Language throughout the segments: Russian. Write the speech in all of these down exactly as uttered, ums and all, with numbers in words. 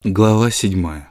Глава седьмая.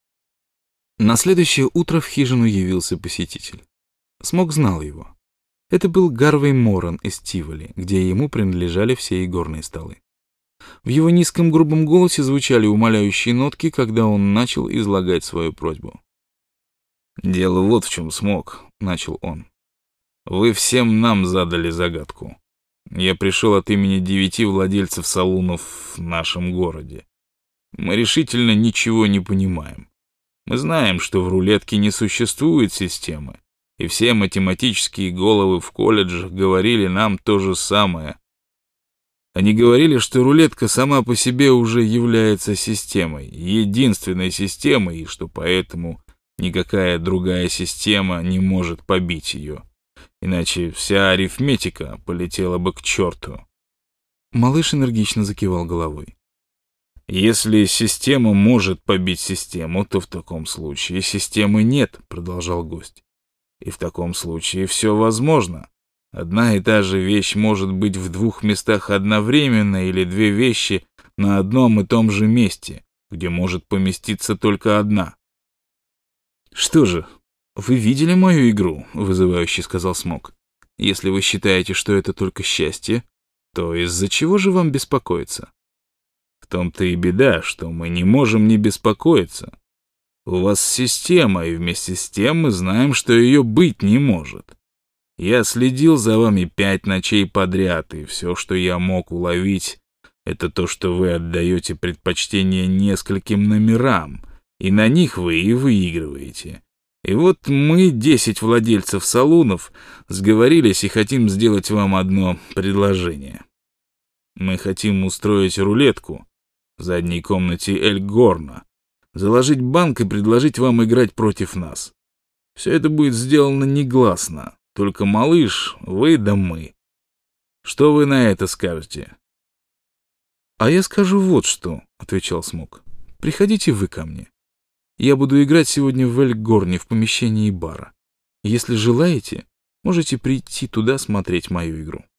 На следующее утро в хижину явился посетитель. Смок знал его. Это был Гарвей Моран из Тиволи, где ему принадлежали все игорные столы. В его низком грубом голосе звучали умоляющие нотки, когда он начал излагать свою просьбу. «Дело вот в чем, Смок», — начал он. «Вы всем нам задали загадку. Я пришел от имени девяти владельцев салунов в нашем городе. Мы решительно ничего не понимаем. Мы знаем, что в рулетке не существует системы, и все математические головы в колледжах говорили нам то же самое. Они говорили, что рулетка сама по себе уже является системой, единственной системой, и что поэтому никакая другая система не может побить ее. Иначе вся арифметика полетела бы к черту». Малыш энергично закивал головой. «Если система может побить систему, то в таком случае системы нет», — продолжал гость. «И в таком случае все возможно. Одна и та же вещь может быть в двух местах одновременно или две вещи на одном и том же месте, где может поместиться только одна». «Что же, вы видели мою игру?» — вызывающе сказал Смок. «Если вы считаете, что это только счастье, то из-за чего же вам беспокоиться?» «В том-то и беда, что мы не можем не беспокоиться. У вас система, и вместе с тем мы знаем, что ее быть не может. Я следил за вами пять ночей подряд, и все, что я мог уловить, это то, что вы отдаете предпочтение нескольким номерам, и на них вы и выигрываете. И вот мы, десять владельцев салунов, сговорились и хотим сделать вам одно предложение. Мы хотим устроить рулетку в задней комнате Эльгорна, заложить банк и предложить вам играть против нас. Все это будет сделано негласно, только малыш, вы да мы. Что вы на это скажете?» «А я скажу вот что», — отвечал Смок. «Приходите вы ко мне. Я буду играть сегодня в Эльгорне в помещении бара. Если желаете, можете прийти туда смотреть мою игру».